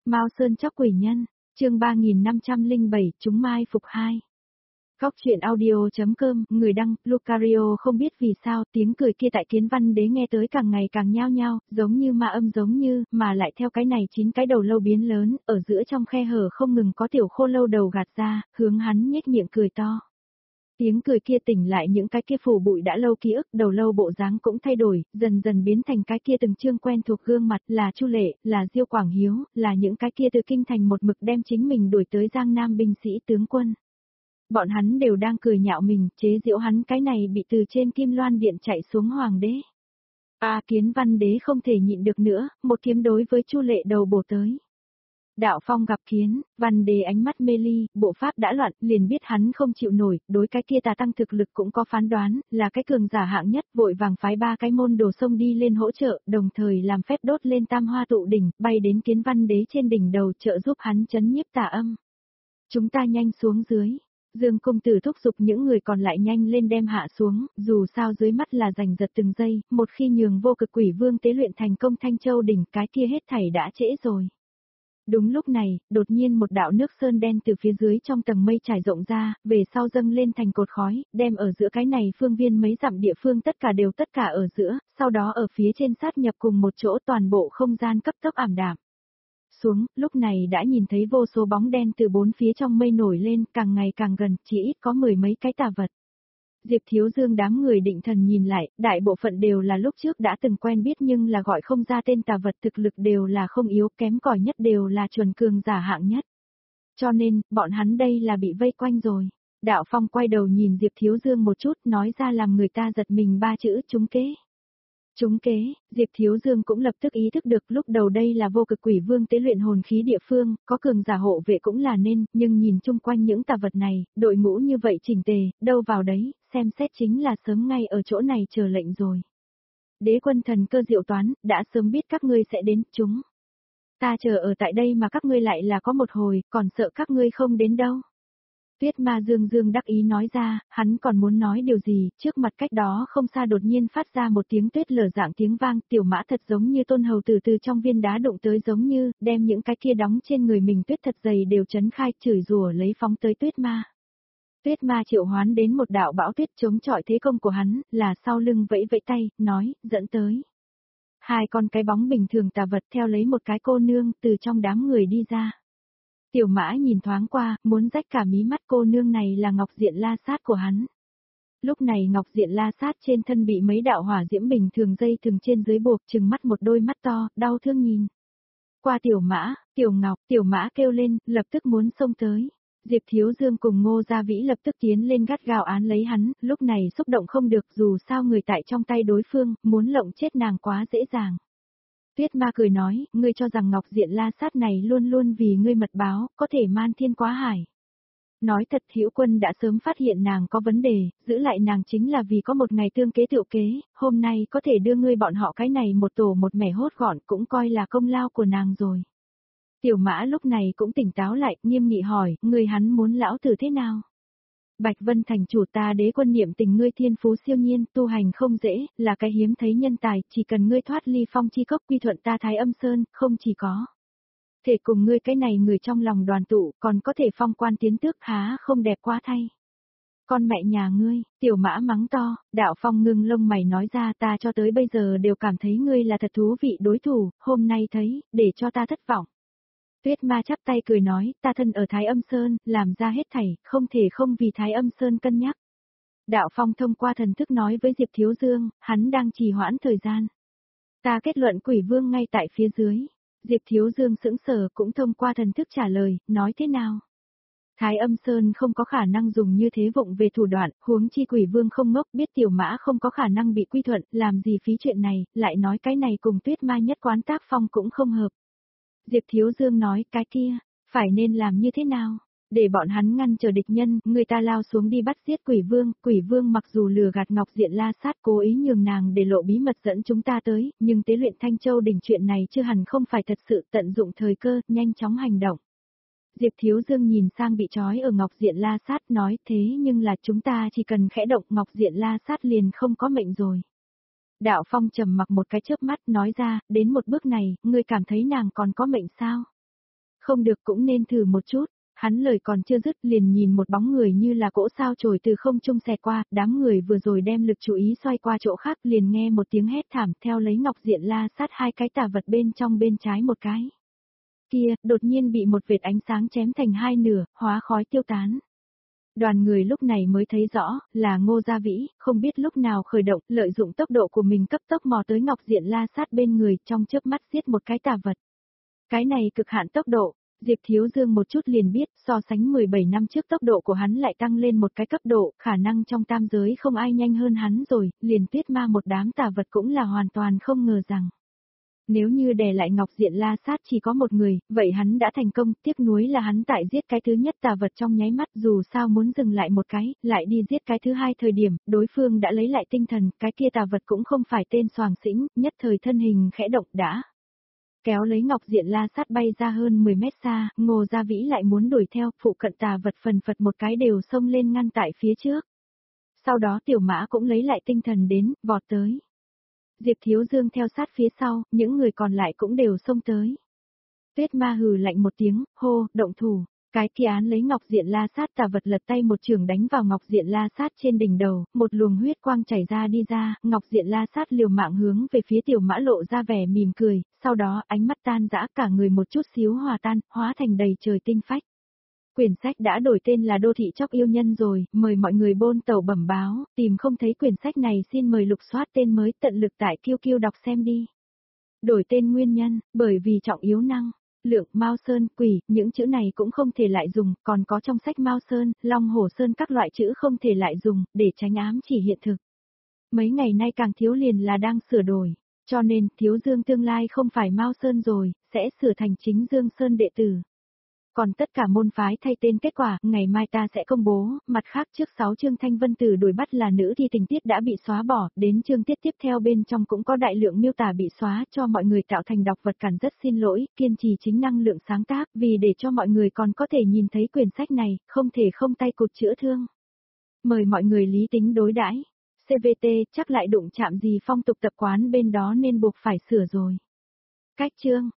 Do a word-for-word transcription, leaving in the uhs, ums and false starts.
Mao Sơn Chóc Quỷ Nhân, chương ba nghìn năm trăm lẻ bảy, chúng mai phục hai. Góc truyện audio.com, người đăng, Lucario không biết vì sao tiếng cười kia tại Kiến Văn Đế nghe tới càng ngày càng nhao nhao, giống như ma âm giống như, mà lại theo cái này chín cái đầu lâu biến lớn, ở giữa trong khe hở không ngừng có tiểu khô lâu đầu gạt ra, hướng hắn nhếch miệng cười to. Tiếng cười kia tỉnh lại những cái kia phủ bụi đã lâu ký ức, đầu lâu bộ dáng cũng thay đổi, dần dần biến thành cái kia từng trương quen thuộc gương mặt, là Chu Lệ, là Diêu Quảng Hiếu, là những cái kia từ kinh thành một mực đem chính mình đuổi tới Giang Nam binh sĩ tướng quân. Bọn hắn đều đang cười nhạo mình, chế giễu hắn cái này bị từ trên Kim Loan Điện chạy xuống hoàng đế. À, Kiến Văn Đế không thể nhịn được nữa, một kiếm đối với Chu Lệ đầu bổ tới. Đạo Phong gặp Kiến Văn Đế ánh mắt mê ly, bộ pháp đã loạn, liền biết hắn không chịu nổi, đối cái kia tà tăng thực lực cũng có phán đoán, là cái cường giả hạng nhất, vội vàng phái ba cái môn đồ sông đi lên hỗ trợ, đồng thời làm phép đốt lên tam hoa tụ đỉnh, bay đến Kiến Văn Đế trên đỉnh đầu trợ giúp hắn chấn nhiếp tà âm. Chúng ta nhanh xuống dưới. Dương công tử thúc giục những người còn lại nhanh lên đem hạ xuống, dù sao dưới mắt là giành giật từng giây, một khi nhường vô cực quỷ vương tế luyện thành công Thanh Châu đỉnh, cái kia hết thảy đã trễ rồi. Đúng lúc này, đột nhiên một đạo nước sơn đen từ phía dưới trong tầng mây trải rộng ra, về sau dâng lên thành cột khói, đem ở giữa cái này phương viên mấy dặm địa phương tất cả đều tất cả ở giữa, sau đó ở phía trên sát nhập cùng một chỗ toàn bộ không gian cấp tốc ảm đạm. Xuống, lúc này đã nhìn thấy vô số bóng đen từ bốn phía trong mây nổi lên, càng ngày càng gần, chỉ ít có mười mấy cái tà vật. Diệp Thiếu Dương đám người định thần nhìn lại, đại bộ phận đều là lúc trước đã từng quen biết nhưng là gọi không ra tên tà vật, thực lực đều là không yếu, kém cỏi nhất đều là chuẩn cường giả hạng nhất. Cho nên, bọn hắn đây là bị vây quanh rồi. Đạo Phong quay đầu nhìn Diệp Thiếu Dương một chút, nói ra làm người ta giật mình ba chữ trúng kế. Trúng kế, Diệp Thiếu Dương cũng lập tức ý thức được lúc đầu đây là vô cực quỷ vương tế luyện hồn khí địa phương, có cường giả hộ vệ cũng là nên, nhưng nhìn chung quanh những tà vật này, đội ngũ như vậy chỉnh tề, đâu vào đấy, xem xét chính là sớm ngay ở chỗ này chờ lệnh rồi. Đế quân thần cơ diệu toán, đã sớm biết các ngươi sẽ đến, chúng. Ta chờ ở tại đây mà các ngươi lại là có một hồi, còn sợ các ngươi không đến đâu. Tuyết Ma Dương Dương đắc ý nói ra, hắn còn muốn nói điều gì, trước mặt cách đó không xa đột nhiên phát ra một tiếng tuyết lở dạng tiếng vang, tiểu mã thật giống như tôn hầu từ từ trong viên đá đụng tới giống như, đem những cái kia đóng trên người mình tuyết thật dày đều chấn khai, chửi rủa lấy phóng tới Tuyết Ma. Tuyết Ma triệu hoán đến một đạo bão tuyết chống chọi thế công của hắn, là sau lưng vẫy vẫy tay, nói, dẫn tới. Hai con cái bóng bình thường tà vật theo lấy một cái cô nương từ trong đám người đi ra. Tiểu mã nhìn thoáng qua, muốn rách cả mí mắt, cô nương này là Ngọc Diện La Sát của hắn. Lúc này Ngọc Diện La Sát trên thân bị mấy đạo hỏa diễm bình thường dây thừng trên dưới buộc, trừng mắt một đôi mắt to, đau thương nhìn. Qua tiểu mã, tiểu ngọc, tiểu mã kêu lên, lập tức muốn xông tới. Diệp Thiếu Dương cùng Ngô Gia Vĩ lập tức tiến lên gắt gao án lấy hắn, lúc này xúc động không được, dù sao người tại trong tay đối phương, muốn lộng chết nàng quá dễ dàng. Tuyết Ma cười nói, ngươi cho rằng Ngọc Diện La Sát này luôn luôn vì ngươi mật báo, có thể man thiên quá hải. Nói thật, Hữu Quân đã sớm phát hiện nàng có vấn đề, giữ lại nàng chính là vì có một ngày tương kế tựu kế, hôm nay có thể đưa ngươi bọn họ cái này một tổ một mẻ hốt gọn cũng coi là công lao của nàng rồi. Tiểu Mã lúc này cũng tỉnh táo lại, nghiêm nghị hỏi, ngươi hắn muốn lão tử thế nào? Bạch Vân thành chủ, ta Đế quân niệm tình ngươi thiên phú siêu nhiên, tu hành không dễ, là cái hiếm thấy nhân tài, chỉ cần ngươi thoát ly phong chi cốc quy thuận ta Thái Âm Sơn, không chỉ có thể cùng ngươi cái này người trong lòng đoàn tụ, còn có thể phong quan tiến tước, há không đẹp quá thay. Con mẹ nhà ngươi, tiểu mã mắng to, Đạo Phong ngưng lông mày nói ra, ta cho tới bây giờ đều cảm thấy ngươi là thật thú vị đối thủ, hôm nay thấy, để cho ta thất vọng. Tuyết Ma chắp tay cười nói, ta thân ở Thái Âm Sơn, làm ra hết thảy, không thể không vì Thái Âm Sơn cân nhắc. Đạo Phong thông qua thần thức nói với Diệp Thiếu Dương, hắn đang trì hoãn thời gian. Ta kết luận quỷ vương ngay tại phía dưới. Diệp Thiếu Dương sững sờ cũng thông qua thần thức trả lời, nói thế nào? Thái Âm Sơn không có khả năng dùng như thế vụng về thủ đoạn, huống chi quỷ vương không ngốc, biết tiểu mã không có khả năng bị quy thuận, làm gì phí chuyện này, lại nói cái này cùng Tuyết Ma nhất quán tác phong cũng không hợp. Diệp Thiếu Dương nói, cái kia, phải nên làm như thế nào? Để bọn hắn ngăn chờ địch nhân, người ta lao xuống đi bắt giết quỷ vương, quỷ vương mặc dù lừa gạt Ngọc Diện La Sát cố ý nhường nàng để lộ bí mật dẫn chúng ta tới, nhưng tế luyện Thanh Châu đỉnh chuyện này chưa hẳn không phải thật sự, tận dụng thời cơ, nhanh chóng hành động. Diệp Thiếu Dương nhìn sang bị trói ở Ngọc Diện La Sát nói, thế nhưng là chúng ta chỉ cần khẽ động Ngọc Diện La Sát liền không có mệnh rồi. Đạo Phong trầm mặc một cái chớp mắt nói ra, đến một bước này, ngươi cảm thấy nàng còn có mệnh sao? Không được cũng nên thử một chút. Hắn lời còn chưa dứt liền nhìn một bóng người như là cỗ sao chổi từ không trung xẹt qua, đám người vừa rồi đem lực chú ý xoay qua chỗ khác liền nghe một tiếng hét thảm theo lấy ngọc diện la sát hai cái tà vật bên trong bên trái một cái. Kia, đột nhiên bị một vệt ánh sáng chém thành hai nửa, hóa khói tiêu tán. Đoàn người lúc này mới thấy rõ, là Ngô Gia Vĩ, không biết lúc nào khởi động, lợi dụng tốc độ của mình cấp tốc mò tới ngọc diện la sát bên người trong chớp mắt giết một cái tà vật. Cái này cực hạn tốc độ. Diệp Thiếu Dương một chút liền biết, so sánh mười bảy năm trước tốc độ của hắn lại tăng lên một cái cấp độ, khả năng trong tam giới không ai nhanh hơn hắn rồi, liền tuyết ma một đám tà vật cũng là hoàn toàn không ngờ rằng. Nếu như đè lại Ngọc Diện La Sát chỉ có một người, vậy hắn đã thành công, tiếc nuối là hắn tại giết cái thứ nhất tà vật trong nháy mắt dù sao muốn dừng lại một cái, lại đi giết cái thứ hai thời điểm, đối phương đã lấy lại tinh thần, cái kia tà vật cũng không phải tên Soàng Xĩnh, nhất thời thân hình khẽ động đã. Kéo lấy Ngọc Diện La Sát bay ra hơn mười mét xa, Ngô Gia Vĩ lại muốn đuổi theo, phụ cận tà vật phần phật một cái đều xông lên ngăn tại phía trước. Sau đó Tiểu Mã cũng lấy lại tinh thần đến, vọt tới. Diệp Thiếu Dương theo sát phía sau, những người còn lại cũng đều xông tới. Tuyết ma hừ lạnh một tiếng, hô, động thủ. Cái kia án lấy Ngọc Diện La Sát tà vật lật tay một trường đánh vào Ngọc Diện La Sát trên đỉnh đầu, một luồng huyết quang chảy ra đi ra, Ngọc Diện La Sát liều mạng hướng về phía Tiểu Mã lộ ra vẻ mỉm cười, sau đó ánh mắt tan rã cả người một chút xíu hòa tan, hóa thành đầy trời tinh phách. Quyển sách đã đổi tên là Đô thị Chóc Yêu Nhân rồi, mời mọi người bôn tàu bẩm báo, tìm không thấy quyển sách này xin mời lục soát tên mới tận lực tại Kiêu Kiêu đọc xem đi. Đổi tên nguyên nhân, bởi vì trọng yếu năng. Lượng, Mao Sơn, Quỷ, những chữ này cũng không thể lại dùng, còn có trong sách Mao Sơn, Long Hổ Sơn các loại chữ không thể lại dùng, để tránh ám chỉ hiện thực. Mấy ngày nay càng thiếu liền là đang sửa đổi, cho nên Thiếu Dương tương lai không phải Mao Sơn rồi, sẽ sửa thành chính Dương Sơn đệ tử. Còn tất cả môn phái thay tên kết quả, ngày mai ta sẽ công bố, mặt khác trước sáu chương Thanh Vân Tử đuổi bắt là nữ thì tình tiết đã bị xóa bỏ, đến chương tiết tiếp theo bên trong cũng có đại lượng miêu tả bị xóa cho mọi người tạo thành đọc vật cản rất xin lỗi, kiên trì chính năng lượng sáng tác, vì để cho mọi người còn có thể nhìn thấy quyển sách này, không thể không tay cụt chữa thương. Mời mọi người lý tính đối đãi. xê vê tê chắc lại đụng chạm gì phong tục tập quán bên đó nên buộc phải sửa rồi. Cách chương